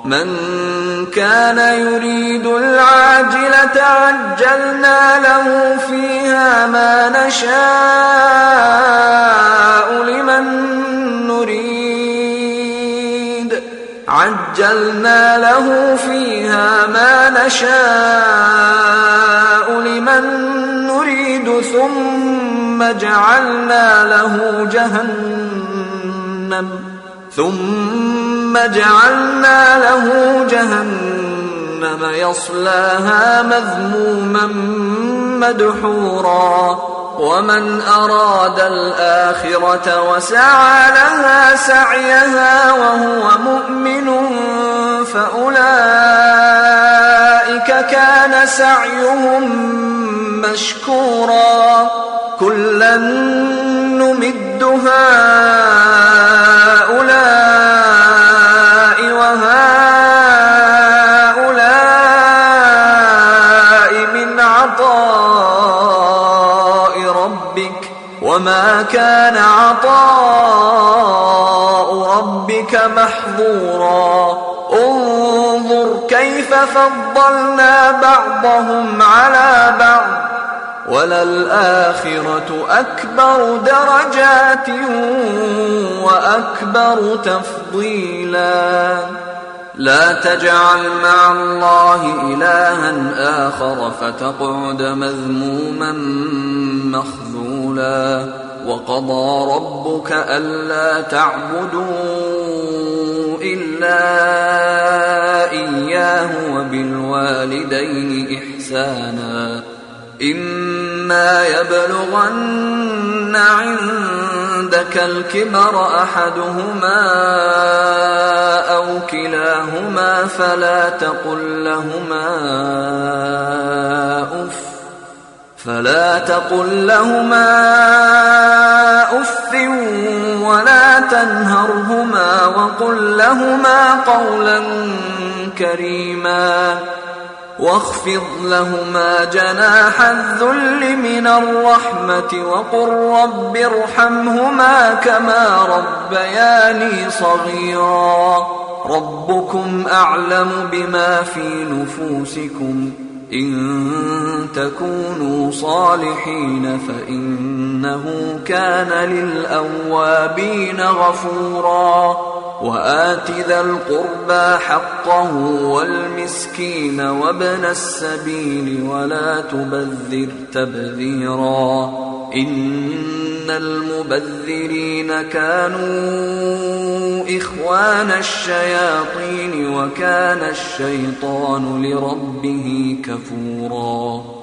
من كان يريد العاجلة عجلنا له فيها ما نشاء لمن نريد ثم جعلنا له جهنم يصلاها مذموما مدحورا ومن أراد الآخرة وسعى لها سعيها وهو مؤمن فأولئك كان سعيهم مشكورا كلا نمد هؤلاء وهؤلاء من عطاء ربك وما كان عطاء ربك محظورا انظر كيف فضلنا بعضهم على بعض وللآخرة أكبر درجات وأكبر تفضيلا لا تجعل مع الله إلها آخر فتقعد مذموما مخذولا وقضى ربك ألا تعبدوا إلا إياه وبالوالدين إحسانا إما يبلغن عندك الكبر أحدهما أو كلاهما فلا تقل لهما أف ولا تنهرهما وقل لهما قولا كريما واخفض لهما جناح الذل من الرحمة وقل رب ارحمهما كما ربياني صغيرا ربكم أعلم بما في نفوسكم إن تكونوا صالحين فإنه كان للأوابين غفورا وآت ذا القربى حقه والمسكين وابن السبيل ولا تبذر تبذيرا إن المبذرين كانوا إخوان الشياطين وكان الشيطان لربه كفورا